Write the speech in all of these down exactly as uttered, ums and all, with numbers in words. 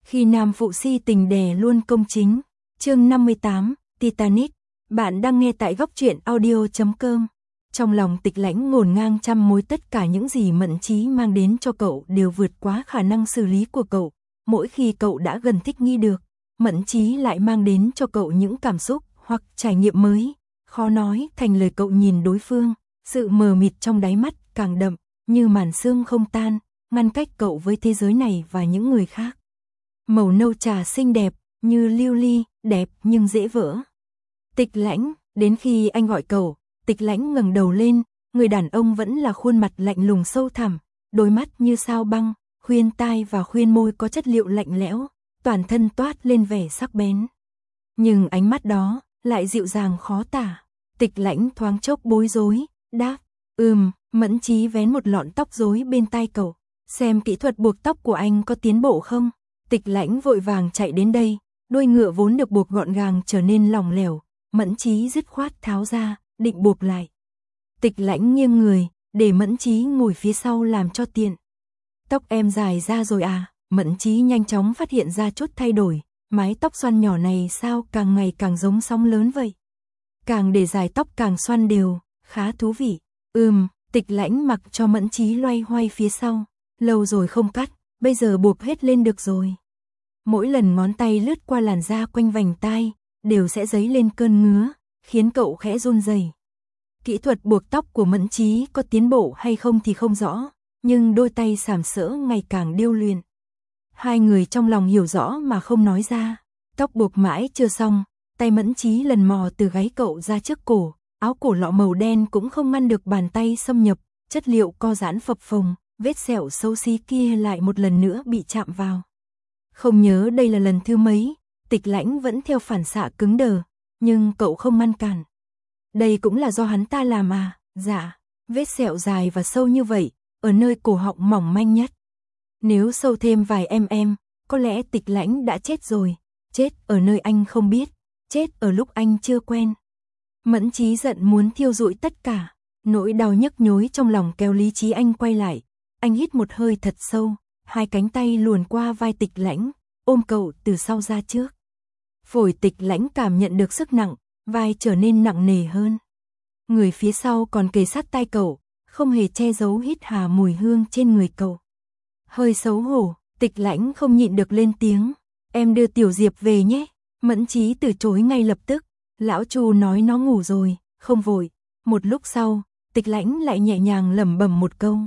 Khi nam phụ si tình đè luôn công chính. Chương năm mươi tám, Titanic. Bạn đang nghe tại góc truyện audio chấm com. Trong lòng Tịch Lãnh ngổn ngang trăm mối, tất cả những gì Mẫn Chí mang đến cho cậu đều vượt quá khả năng xử lý của cậu. Mỗi khi cậu đã gần thích nghi được, Mẫn Chí lại mang đến cho cậu những cảm xúc hoặc trải nghiệm mới, khó nói thành lời. Cậu nhìn đối phương, sự mờ mịt trong đáy mắt càng đậm, như màn sương không tan, ngăn cách cậu với thế giới này và những người khác. Màu nâu trà xinh đẹp, như lưu ly, đẹp nhưng dễ vỡ. Tịch Lãnh, đến khi anh gọi cậu, Tịch Lãnh ngẩng đầu lên, người đàn ông vẫn là khuôn mặt lạnh lùng sâu thẳm, đôi mắt như sao băng, khuyên tai và khuyên môi có chất liệu lạnh lẽo, toàn thân toát lên vẻ sắc bén. Nhưng ánh mắt đó lại dịu dàng khó tả. Tịch Lãnh thoáng chốc bối rối, đáp, ừm. Mẫn Chí vén một lọn tóc rối bên tai cậu, xem kỹ thuật buộc tóc của anh có tiến bộ không. Tịch Lãnh vội vàng chạy đến đây, đuôi ngựa vốn được buộc gọn gàng trở nên lỏng lẻo, Mẫn Chí dứt khoát tháo ra, định buộc lại. Tịch Lãnh nghiêng người, để Mẫn Chí ngồi phía sau làm cho tiện. Tóc em dài ra rồi à? Mẫn Chí nhanh chóng phát hiện ra chút thay đổi, mái tóc xoăn nhỏ này sao càng ngày càng giống sóng lớn vậy? Càng để dài tóc càng xoăn đều, khá thú vị. Ừm. Tịch Lãnh mặc cho Mẫn Chí loay hoay phía sau, lâu rồi không cắt, bây giờ buộc hết lên được rồi. Mỗi lần ngón tay lướt qua làn da quanh vành tai, đều sẽ dấy lên cơn ngứa, khiến cậu khẽ run rẩy. Kỹ thuật buộc tóc của Mẫn Chí có tiến bộ hay không thì không rõ, nhưng đôi tay sàm sỡ ngày càng điêu luyện. Hai người trong lòng hiểu rõ mà không nói ra. Tóc buộc mãi chưa xong, tay Mẫn Chí lần mò từ gáy cậu ra trước cổ. Áo cổ lọ màu đen cũng không ngăn được bàn tay xâm nhập, chất liệu co giãn phập phồng, vết sẹo xấu xí kia lại một lần nữa bị chạm vào. Không nhớ đây là lần thứ mấy, Tịch Lãnh vẫn theo phản xạ cứng đờ, nhưng cậu không ngăn cản. Đây cũng là do hắn ta làm à? Dạ, vết sẹo dài và sâu như vậy, ở nơi cổ họng mỏng manh nhất. Nếu sâu thêm vài mm, có lẽ Tịch Lãnh đã chết rồi, chết ở nơi anh không biết, chết ở lúc anh chưa quen. Mẫn Chí giận muốn thiêu rụi tất cả, nỗi đau nhức nhối trong lòng kéo lý trí anh quay lại. Anh hít một hơi thật sâu, hai cánh tay luồn qua vai Tịch Lãnh, ôm cậu từ sau ra trước. Phổi Tịch Lãnh cảm nhận được sức nặng, vai trở nên nặng nề hơn. Người phía sau còn kề sát tai cậu, không hề che giấu hít hà mùi hương trên người cậu. Hơi xấu hổ, Tịch Lãnh không nhịn được lên tiếng, em đưa Tiểu Diệp về nhé. Mẫn Chí từ chối ngay lập tức. Lão Chu nói nó ngủ rồi, không vội. Một lúc sau, Tịch Lãnh lại nhẹ nhàng lẩm bẩm một câu.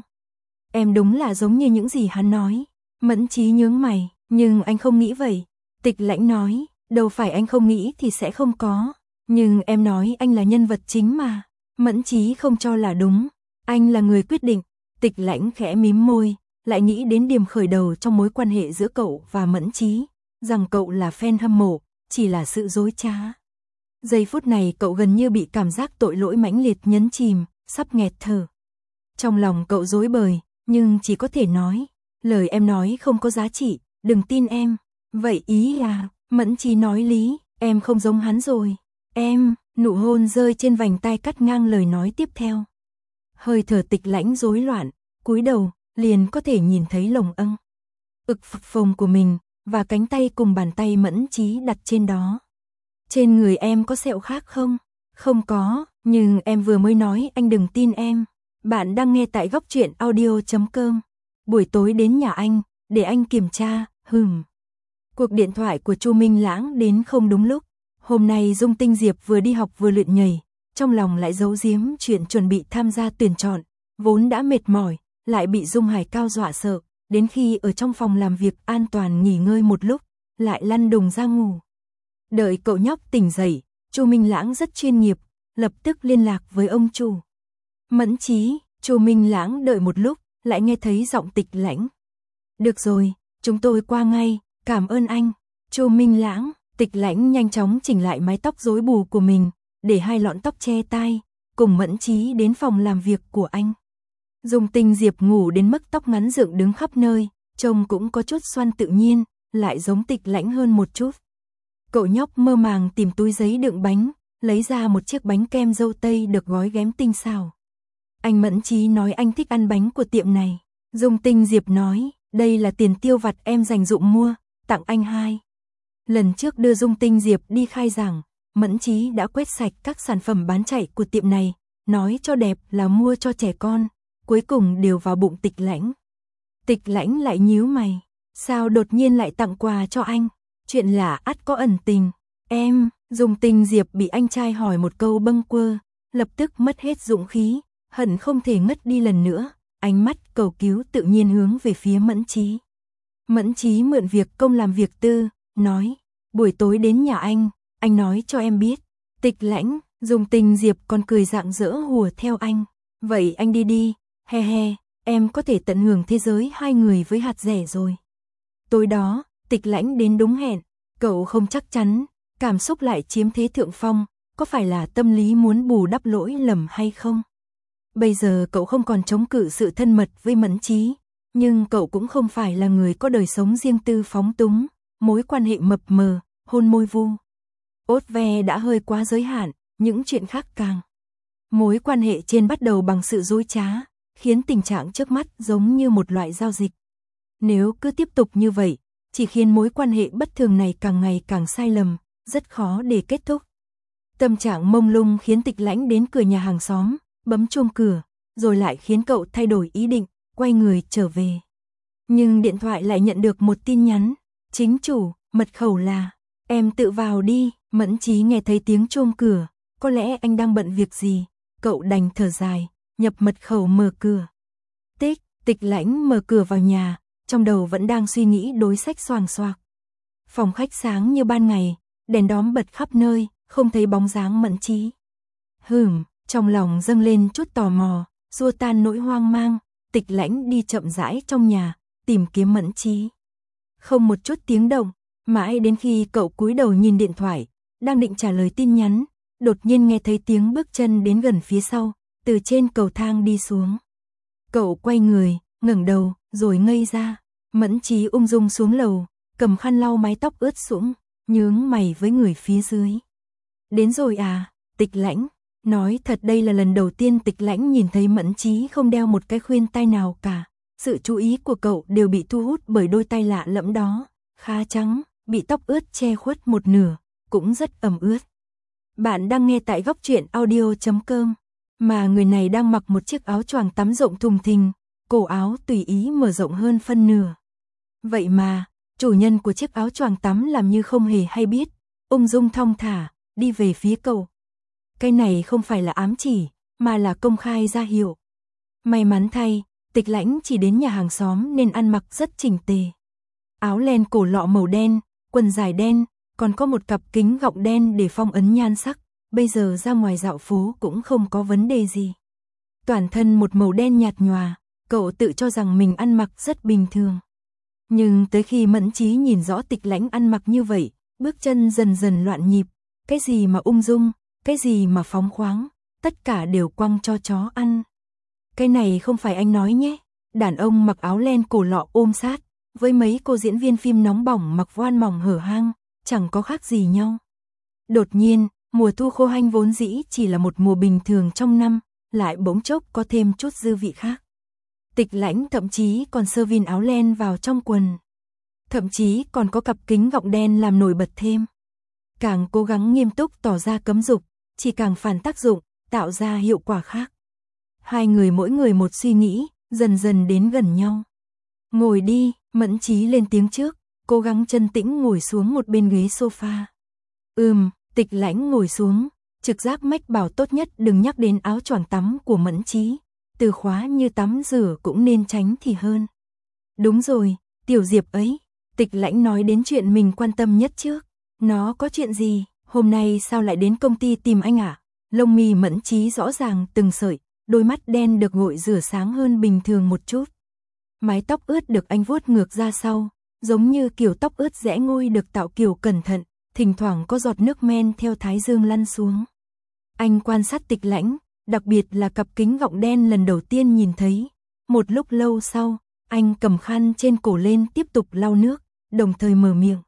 Em đúng là giống như những gì hắn nói. Mẫn Chí nhướng mày, nhưng anh không nghĩ vậy. Tịch Lãnh nói, đâu phải anh không nghĩ thì sẽ không có. Nhưng em nói anh là nhân vật chính mà. Mẫn Chí không cho là đúng, anh là người quyết định. Tịch Lãnh khẽ mím môi, lại nghĩ đến điểm khởi đầu trong mối quan hệ giữa cậu và Mẫn Chí, rằng cậu là fan hâm mộ, chỉ là sự dối trá. Giây phút này cậu gần như bị cảm giác tội lỗi mãnh liệt nhấn chìm, sắp nghẹt thở. Trong lòng cậu rối bời, nhưng chỉ có thể nói, lời em nói không có giá trị, đừng tin em. Vậy ý à? Mẫn Chí nói lý, em không giống hắn rồi. Em, nụ hôn rơi trên vành tai cắt ngang lời nói tiếp theo. Hơi thở Tịch Lãnh rối loạn, cúi đầu, liền có thể nhìn thấy lồng âng ực phập phồng của mình, và cánh tay cùng bàn tay Mẫn Chí đặt trên đó. Trên người em có sẹo khác không? Không có, nhưng em vừa mới nói anh đừng tin em. Bạn đang nghe tại góc truyện audio chấm com. Buổi tối đến nhà anh, để anh kiểm tra, hừm. Cuộc điện thoại của Chu Minh Lãng đến không đúng lúc. Hôm nay Dung Tinh Diệp vừa đi học vừa luyện nhảy, trong lòng lại giấu giếm chuyện chuẩn bị tham gia tuyển chọn. Vốn đã mệt mỏi, lại bị Dung Hải Cao dọa sợ. Đến khi ở trong phòng làm việc an toàn nghỉ ngơi một lúc, lại lăn đùng ra ngủ. Đợi cậu nhóc tỉnh dậy, Chu Minh Lãng rất chuyên nghiệp, lập tức liên lạc với ông Chu. Mẫn Chí, Chu Minh Lãng đợi một lúc, lại nghe thấy giọng Tịch Lãnh. Được rồi, chúng tôi qua ngay, cảm ơn anh. Chu Minh Lãng, Tịch Lãnh nhanh chóng chỉnh lại mái tóc rối bù của mình, để hai lọn tóc che tai, cùng Mẫn Chí đến phòng làm việc của anh. Dung Tinh Diệp ngủ đến mức tóc ngắn dựng đứng khắp nơi, trông cũng có chút xoăn tự nhiên, lại giống Tịch Lãnh hơn một chút. Cậu nhóc mơ màng tìm túi giấy đựng bánh, lấy ra một chiếc bánh kem dâu tây được gói ghém tinh xảo. Anh Mẫn Chí nói anh thích ăn bánh của tiệm này. Dung Tinh Diệp nói, đây là tiền tiêu vặt em dành dụm mua, tặng anh hai. Lần trước đưa Dung Tinh Diệp đi khai giảng, Mẫn Chí đã quét sạch các sản phẩm bán chạy của tiệm này, nói cho đẹp là mua cho trẻ con, cuối cùng đều vào bụng Tịch Lãnh. Tịch Lãnh lại nhíu mày, sao đột nhiên lại tặng quà cho anh, chuyện là ắt có ẩn tình. Em, Dung Tinh Diệp bị anh trai hỏi một câu bâng quơ, lập tức mất hết dũng khí, hận không thể ngất đi lần nữa, ánh mắt cầu cứu tự nhiên hướng về phía Mẫn Chí. Mẫn Chí mượn việc công làm việc tư, nói, buổi tối đến nhà anh, anh nói cho em biết. Tịch Lãnh, Dung Tinh Diệp còn cười rạng rỡ hùa theo anh, vậy anh đi đi, he he, em có thể tận hưởng thế giới hai người với hạt rẻ rồi. Tối đó, Tịch Lãnh đến đúng hẹn, cậu không chắc chắn, cảm xúc lại chiếm thế thượng phong, có phải là tâm lý muốn bù đắp lỗi lầm hay không? Bây giờ cậu không còn chống cự sự thân mật với Mẫn Chí, nhưng cậu cũng không phải là người có đời sống riêng tư phóng túng, mối quan hệ mập mờ, hôn môi vu. Ốt ve đã hơi quá giới hạn, những chuyện khác càng. Mối quan hệ trên bắt đầu bằng sự dối trá, khiến tình trạng trước mắt giống như một loại giao dịch. Nếu cứ tiếp tục như vậy, chỉ khiến mối quan hệ bất thường này càng ngày càng sai lầm, rất khó để kết thúc. Tâm trạng mông lung khiến Tịch Lãnh đến cửa nhà hàng xóm, bấm chuông cửa, rồi lại khiến cậu thay đổi ý định, quay người trở về. Nhưng điện thoại lại nhận được một tin nhắn, chính chủ, mật khẩu là, em tự vào đi. Mẫn Chí nghe thấy tiếng chuông cửa, có lẽ anh đang bận việc gì, cậu đành thở dài, nhập mật khẩu mở cửa. Tích, Tịch Lãnh mở cửa vào nhà, trong đầu vẫn đang suy nghĩ đối sách xoàng xoạc. Phòng khách sáng như ban ngày, đèn đóm bật khắp nơi, không thấy bóng dáng Mẫn Chí. Hừm, trong lòng dâng lên chút tò mò, xua tan nỗi hoang mang, Tịch Lãnh đi chậm rãi trong nhà, tìm kiếm Mẫn Chí. Không một chút tiếng động, mãi đến khi cậu cúi đầu nhìn điện thoại, đang định trả lời tin nhắn, đột nhiên nghe thấy tiếng bước chân đến gần phía sau, từ trên cầu thang đi xuống. Cậu quay người, ngẩng đầu, rồi ngây ra. Mẫn Chí ung dung xuống lầu, cầm khăn lau mái tóc ướt sũng, nhướng mày với người phía dưới. Đến rồi à, Tịch Lãnh. Nói thật đây là lần đầu tiên Tịch Lãnh nhìn thấy Mẫn Chí không đeo một cái khuyên tai nào cả. Sự chú ý của cậu đều bị thu hút bởi đôi tay lạ lẫm đó, khá trắng, bị tóc ướt che khuất một nửa, cũng rất ẩm ướt. Bạn đang nghe tại góc truyện audio chấm com, mà người này đang mặc một chiếc áo choàng tắm rộng thùng thình, cổ áo tùy ý mở rộng hơn phân nửa. Vậy mà, chủ nhân của chiếc áo choàng tắm làm như không hề hay biết, ung dung thong thả, đi về phía cậu. Cái này không phải là ám chỉ, mà là công khai ra hiệu. May mắn thay, Tịch Lãnh chỉ đến nhà hàng xóm nên ăn mặc rất chỉnh tề. Áo len cổ lọ màu đen, quần dài đen, còn có một cặp kính gọng đen để phong ấn nhan sắc, bây giờ ra ngoài dạo phố cũng không có vấn đề gì. Toàn thân một màu đen nhạt nhòa, cậu tự cho rằng mình ăn mặc rất bình thường. Nhưng tới khi Mẫn Chí nhìn rõ Tịch Lãnh ăn mặc như vậy, bước chân dần dần loạn nhịp, cái gì mà ung dung, cái gì mà phóng khoáng, tất cả đều quăng cho chó ăn. Cái này không phải anh nói nhé, đàn ông mặc áo len cổ lọ ôm sát, với mấy cô diễn viên phim nóng bỏng mặc voan mỏng hở hang, chẳng có khác gì nhau. Đột nhiên, mùa thu khô hanh vốn dĩ chỉ là một mùa bình thường trong năm, lại bỗng chốc có thêm chút dư vị khác. Tịch Lãnh thậm chí còn sơ vin áo len vào trong quần. Thậm chí còn có cặp kính gọng đen làm nổi bật thêm. Càng cố gắng nghiêm túc tỏ ra cấm dục, chỉ càng phản tác dụng, tạo ra hiệu quả khác. Hai người mỗi người một suy nghĩ, dần dần đến gần nhau. Ngồi đi, Mẫn Chí lên tiếng trước, cố gắng chân tĩnh ngồi xuống một bên ghế sofa. Ừm, Tịch Lãnh ngồi xuống, trực giác mách bảo tốt nhất đừng nhắc đến áo choàng tắm của Mẫn Chí, từ khóa như tắm rửa cũng nên tránh thì hơn. Đúng rồi, Tiểu Diệp ấy, Tịch Lãnh nói đến chuyện mình quan tâm nhất trước. Nó có chuyện gì, hôm nay sao lại đến công ty tìm anh à? Lông mi Mẫn Chí rõ ràng từng sợi, đôi mắt đen được gội rửa sáng hơn bình thường một chút. Mái tóc ướt được anh vuốt ngược ra sau, giống như kiểu tóc ướt rẽ ngôi được tạo kiểu cẩn thận, thỉnh thoảng có giọt nước men theo thái dương lăn xuống. Anh quan sát Tịch Lãnh, đặc biệt là cặp kính gọng đen lần đầu tiên nhìn thấy. Một lúc lâu sau, anh cầm khăn trên cổ lên tiếp tục lau nước, đồng thời mở miệng.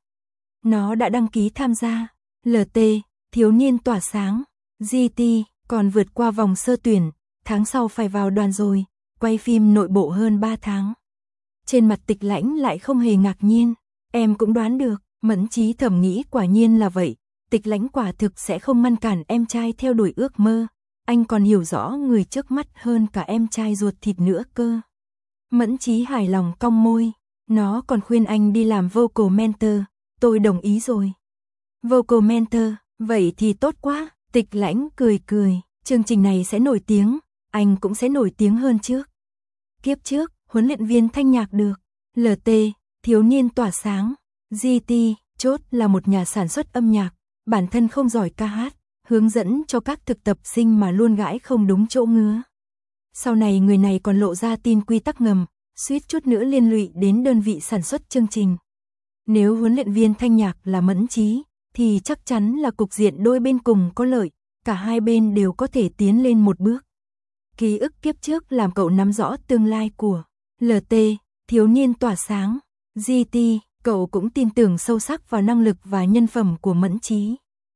Nó đã đăng ký tham gia lờ tê, thiếu niên tỏa sáng, giê tê, còn vượt qua vòng sơ tuyển, tháng sau phải vào đoàn rồi, quay phim nội bộ hơn ba tháng. Trên mặt Tịch Lãnh lại không hề ngạc nhiên, Em cũng đoán được, Mẫn Chí thầm nghĩ quả nhiên là vậy, Tịch Lãnh quả thực sẽ không ngăn cản em trai theo đuổi ước mơ, anh còn hiểu rõ người trước mắt hơn cả em trai ruột thịt nữa cơ. Mẫn Chí hài lòng cong môi, nó còn khuyên anh đi làm vocal mentor, tôi đồng ý rồi. Vocal mentor, vậy thì tốt quá, Tịch Lãnh cười cười, chương trình này sẽ nổi tiếng, anh cũng sẽ nổi tiếng hơn trước. Kiếp trước, huấn luyện viên thanh nhạc được, lờ tê, thiếu niên tỏa sáng, giê tê, chốt là một nhà sản xuất âm nhạc, bản thân không giỏi ca hát, hướng dẫn cho các thực tập sinh mà luôn gãi không đúng chỗ ngứa. Sau này người này còn lộ ra tin quy tắc ngầm, suýt chút nữa liên lụy đến đơn vị sản xuất chương trình. Nếu huấn luyện viên thanh nhạc là Mẫn Chí, thì chắc chắn là cục diện đôi bên cùng có lợi, cả hai bên đều có thể tiến lên một bước. Ký ức kiếp trước làm cậu nắm rõ tương lai của lờ tê, thiếu niên tỏa sáng, giê tê, cậu cũng tin tưởng sâu sắc vào năng lực và nhân phẩm của Mẫn Chí.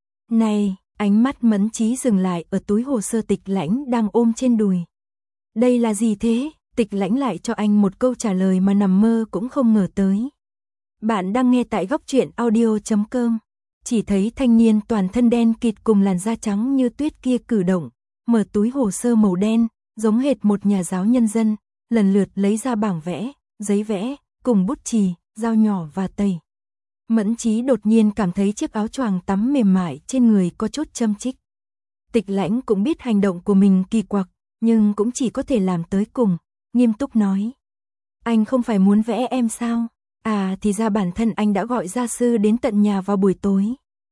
Này, ánh mắt Mẫn Chí dừng lại ở túi hồ sơ Tịch Lãnh đang ôm trên đùi. Đây là gì thế? Tịch Lãnh lại cho anh một câu trả lời mà nằm mơ cũng không ngờ tới. Bạn đang nghe tại góc truyện audio chấm com. Chỉ thấy thanh niên toàn thân đen kịt cùng làn da trắng như tuyết kia cử động, mở túi hồ sơ màu đen, giống hệt một nhà giáo nhân dân, lần lượt lấy ra bảng vẽ, giấy vẽ, cùng bút chì, dao nhỏ và tẩy. Mẫn Chí đột nhiên cảm thấy chiếc áo choàng tắm mềm mại trên người có chút châm chích. Tịch Lãnh cũng biết hành động của mình kỳ quặc, nhưng cũng chỉ có thể làm tới cùng, nghiêm túc nói. Anh không phải muốn vẽ em sao? À thì ra bản thân anh đã gọi gia sư đến tận nhà vào buổi tối.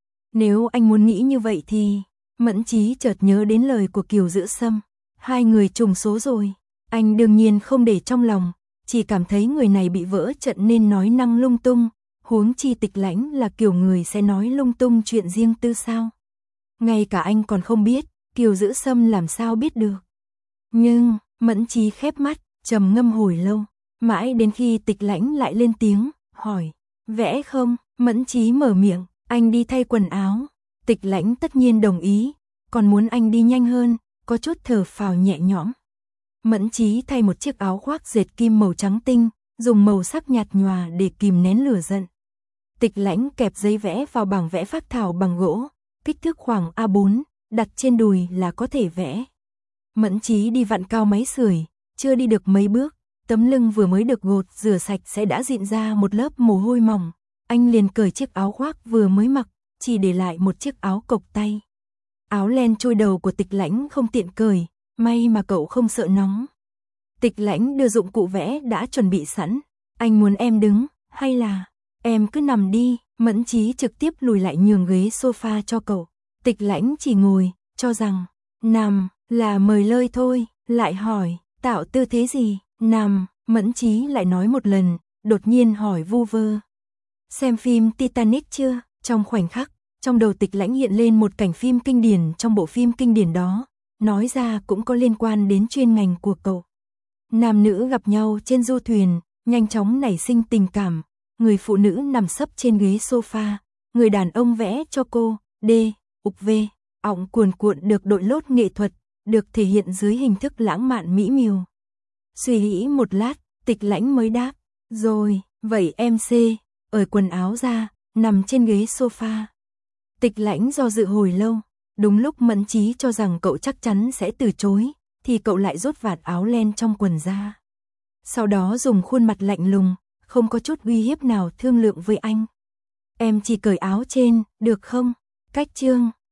Nếu anh muốn nghĩ như vậy thì... Mẫn Chí chợt nhớ đến lời của Kiều Dữ Sâm. Hai người trùng số rồi. Anh đương nhiên không để trong lòng, chỉ cảm thấy người này bị vỡ trận nên nói năng lung tung. Huống chi Tịch Lãnh là kiểu người sẽ nói lung tung chuyện riêng tư sao. Ngay cả anh còn không biết, Kiều Dữ Sâm làm sao biết được. Nhưng, Mẫn Chí khép mắt, trầm ngâm hồi lâu. Mãi đến khi Tịch Lãnh lại lên tiếng, hỏi, vẽ không? Mẫn Chí mở miệng, anh đi thay quần áo. Tịch Lãnh tất nhiên đồng ý, còn muốn anh đi nhanh hơn, có chút thở phào nhẹ nhõm. Mẫn Chí thay một chiếc áo khoác dệt kim màu trắng tinh, dùng màu sắc nhạt nhòa để kìm nén lửa giận. Tịch Lãnh kẹp giấy vẽ vào bảng vẽ phác thảo bằng gỗ, kích thước khoảng a bốn, đặt trên đùi là có thể vẽ. Mẫn Chí đi vặn cao máy sưởi, chưa đi được mấy bước, tấm lưng vừa mới được gột rửa sạch sẽ đã rịn ra một lớp mồ hôi mỏng. Anh liền cởi chiếc áo khoác vừa mới mặc, chỉ để lại một chiếc áo cộc tay. Áo len trôi đầu của Tịch Lãnh không tiện cởi, may mà cậu không sợ nóng. Tịch Lãnh đưa dụng cụ vẽ đã chuẩn bị sẵn. Anh muốn em đứng, hay là em cứ nằm đi? Mẫn Chí trực tiếp lùi lại nhường ghế sofa cho cậu. Tịch Lãnh chỉ ngồi, cho rằng nằm là mời lơi thôi, lại hỏi tạo tư thế gì? Nằm. Mẫn Chí lại nói một lần, đột nhiên hỏi vu vơ. Xem phim Titanic chưa? Trong khoảnh khắc, trong đầu Tịch Lãnh hiện lên một cảnh phim kinh điển trong bộ phim kinh điển đó, nói ra cũng có liên quan đến chuyên ngành của cậu. Nam nữ gặp nhau trên du thuyền, nhanh chóng nảy sinh tình cảm, người phụ nữ nằm sấp trên ghế sofa, người đàn ông vẽ cho cô, D, ục V, ọng cuồn cuộn được đội lốt nghệ thuật, được thể hiện dưới hình thức lãng mạn mỹ miều. Suy nghĩ một lát, Tịch Lãnh mới đáp, rồi, vậy em C, cởi quần áo ra, nằm trên ghế sofa. Tịch Lãnh do dự hồi lâu, đúng lúc Mẫn Chí cho rằng cậu chắc chắn sẽ từ chối, thì cậu lại rút vạt áo len trong quần ra. Sau đó dùng khuôn mặt lạnh lùng, không có chút uy hiếp nào thương lượng với anh. Em chỉ cởi áo trên, được không? Cách chương